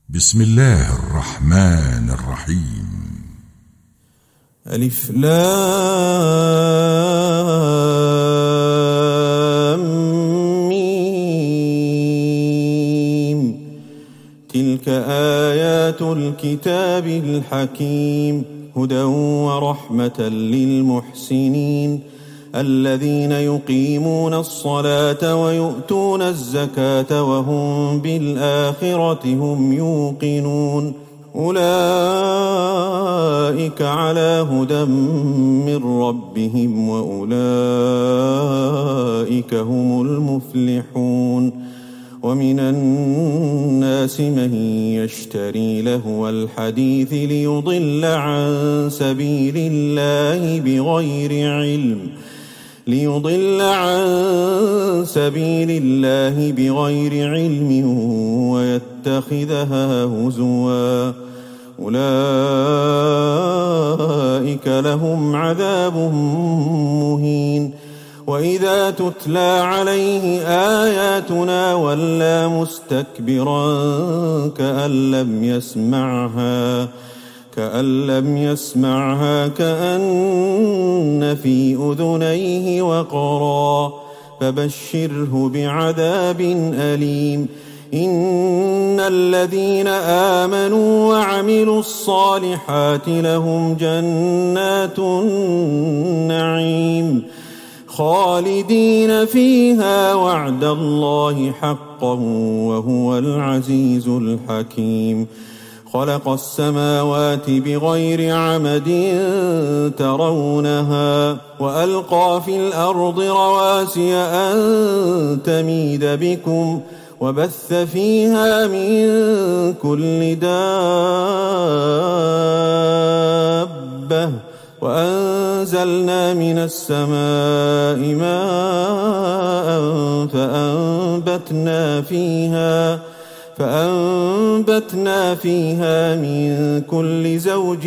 بسم الله الرحمن الرحيم. ألف لام ميم. تلك آيات الكتاب الحكيم هدى ورحمة للمحسنين الذين يقيمون الصلاة ويؤتون الزكاة وهم بالآخرة هم يوقنون أولئك على هدى من ربهم وأولئك هم المفلحون ومن الناس من يشتري لهو الحديث ليضل عن سبيل الله بغير علم ويتخذها هزوا أولئك لهم عذاب مهين وإذا تتلى عليه آياتنا ولى مستكبرا كأن لم يسمعها كأن في أذنيه وقرا فبشره بعذاب أليم إن الذين آمنوا وعملوا الصالحات لهم جنات النعيم خالدين فيها وعد الله حقا وهو العزيز الحكيم خلق السماوات بغير عمد ترونها وألقى في الأرض رواسي أن تميد بكم وبث فيها من كل دابة وأنزلنا من السماء ماء فأنبتنا فيها من كل زوج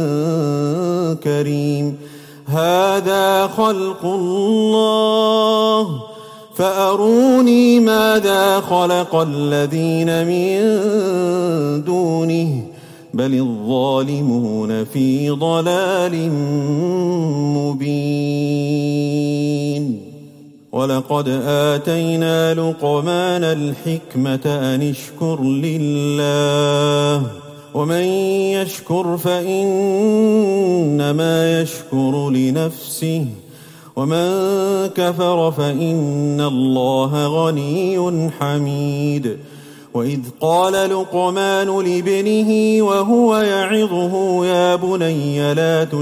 كريم هذا خلق الله فأروني ماذا خلق الذين من دونه بل الظالمون في ضلال مبين ولقد آتينا لقمان الحكمة أن اشكر لله ومن يشكر فإنما يشكر لنفسه ومن كفر فإن الله غني حميد وإذ قال لقمان لابنه وهو يعظه يا بني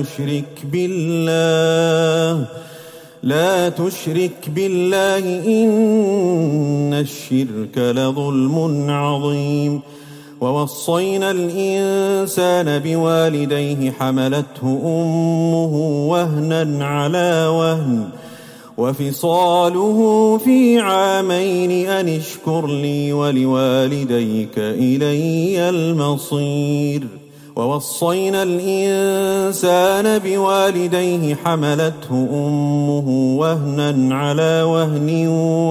لا تشرك بالله إن الشرك لظلم عظيم ووصينا الإنسان بوالديه حملته أمه وهنا على وهن وفصاله في عامين أن اشكر لي ولوالديك إلي المصير ووصينا الإنسان بوالديه حملته أمه وهنا على وهن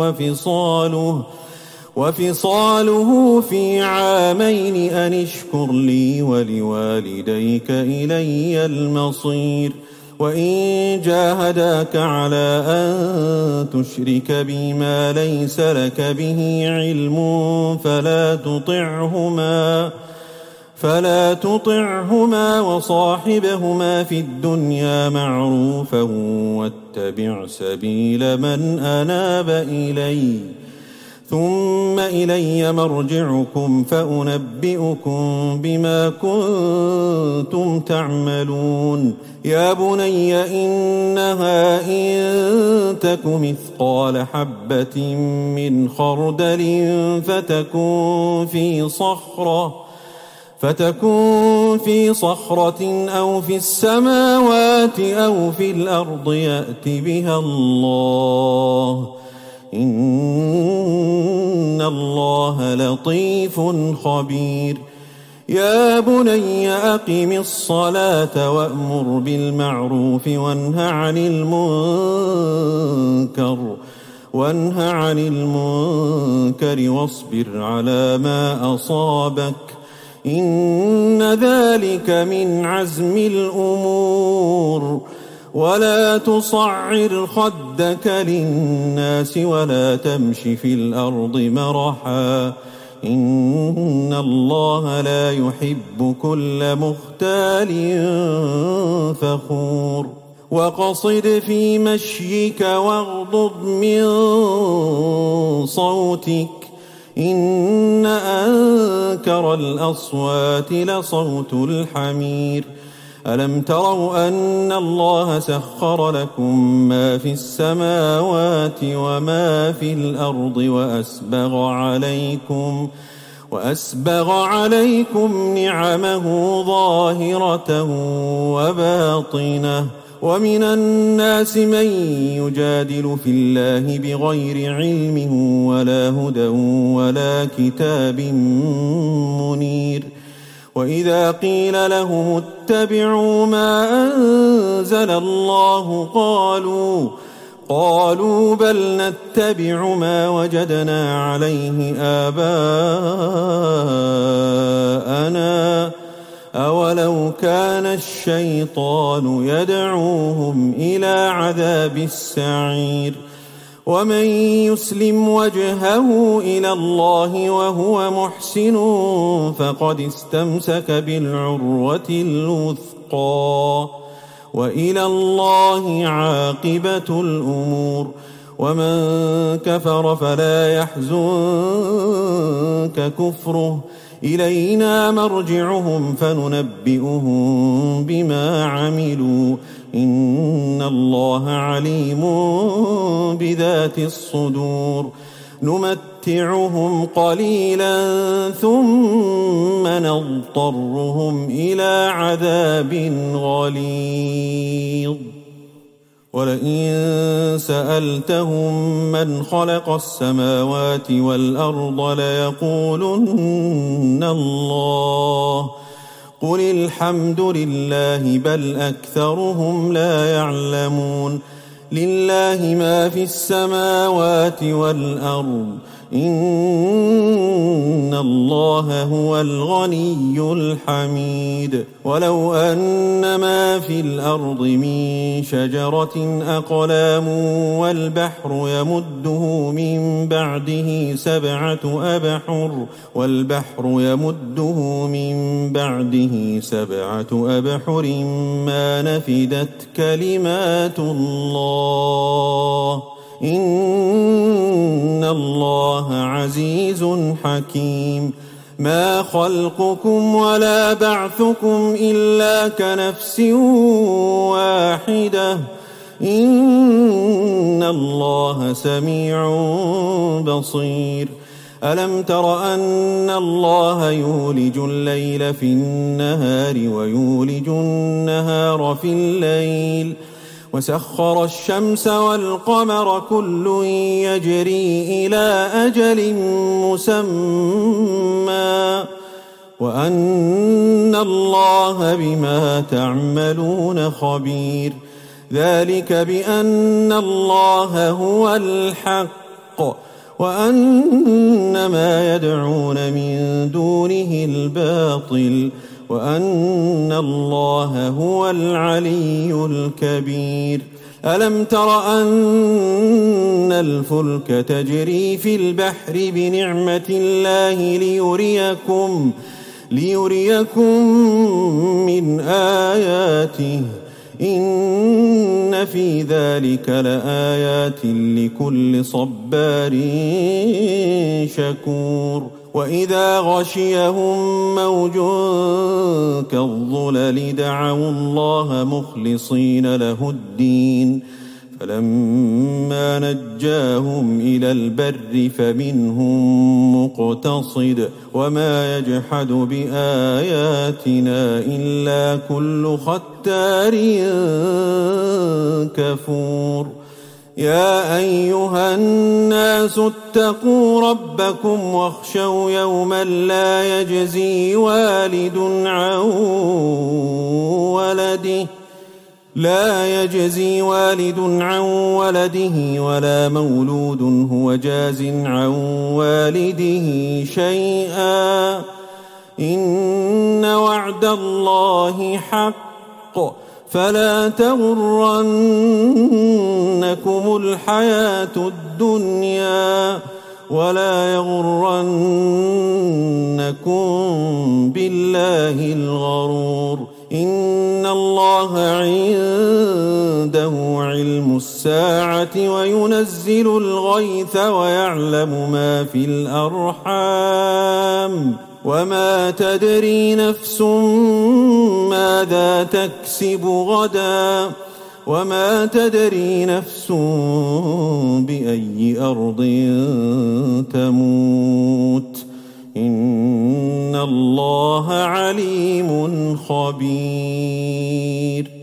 وفصاله في عامين أن اشكر لي ولوالديك إلي المصير وإن جاهداك على أن تشرك بي ما ليس لك به علم فلا تطعهما وصاحبهما في الدنيا معروفا واتبع سبيل من أناب إلي ثم إلي مرجعكم فأنبئكم بما كنتم تعملون يا بني إنها إن تك مثقال حبة من خردل فتكون في صخرة أو في السماوات أو في الأرض يأت بها الله إن الله لطيف خبير يا بني أقم الصلاة وأمر بالمعروف وانه عن المنكر واصبر على ما أصابك إن ذلك من عزم الأمور. ولا تصعر خدك للناس ولا تمش في الأرض مرحا إن الله لا يحب كل مختال فخور. وقصد في مشيك واغضض من صوتك إن أنكر الأصوات لصوت الحمير. ألم تروا أن الله سخر لكم ما في السماوات وما في الأرض وأسبغ عليكم نعمه ظاهرة وباطنة. ومن الناس من يجادل في الله بغير علم ولا هدى ولا كتاب منير. وإذا قيل لهم اتبعوا ما أنزل الله قالوا بل نتبع ما وجدنا عليه آباءنا أولو كان الشيطان يدعوهم إلى عذاب السعير. ومن يسلم وجهه إلى الله وهو محسن فقد استمسك بالعروة الوثقى وإلى الله عاقبة الأمور. ومن كفر فلا يحزنك كفره إلينا مرجعهم فننبئهم بما عملوا إن الله عليم بذات الصدور. نمتعهم قليلا ثم نضطرهم إلى عذاب غليظ. ولئن سألتهم من خلق السماوات والأرض ليقولن الله قل الحمد لله بل أكثرهم لا يعلمون. لله ما في السماوات والأرض إن الله هو الغني الحميد. ولو أن ما في الأرض من شجرة أقلام والبحر يمده من بعده سبعة أبحر ما نفدت كلمات الله إن الله عزيز حكيم. ما خلقكم ولا بعثكم إلا كنفس واحدة إن الله سميع بصير. ألم تر أن الله يولج الليل في النهار ويولج النهار في الليل وسخر الشمس والقمر كل يجري إلى أجل مسمى وأن الله بما تعملون خبير. ذلك بأن الله هو الحق وأن ما يدعون من دونه الباطل وأن الله هو العلي الكبير. ألم تر أن الفلك تجري في البحر بنعمة الله ليريكم من آياته إن في ذلك لآيات لكل صبار شكور. وإذا غشيهم موج كالظلل دعوا الله مخلصين له الدين فلما نجاهم إلى البر فمنهم مقتصد وما يجحد بآياتنا إلا كل ختار كفور. يا أيها الناس اتقوا ربكم واخشوا يوما لا يجزي والد عن ولده ولا مولود هو جاز عن والده شيئا إن وعد الله حق فلا تغرنكم الحياة الدنيا ولا يغرنكم بالله الغرور إن الله عنده علم الساعة وينزل الغيث ويعلم ما في الأرحام وما تدري نفس ماذا تكسب غدا وما تدري نفس بأي أرض تموت إن الله عليم خبير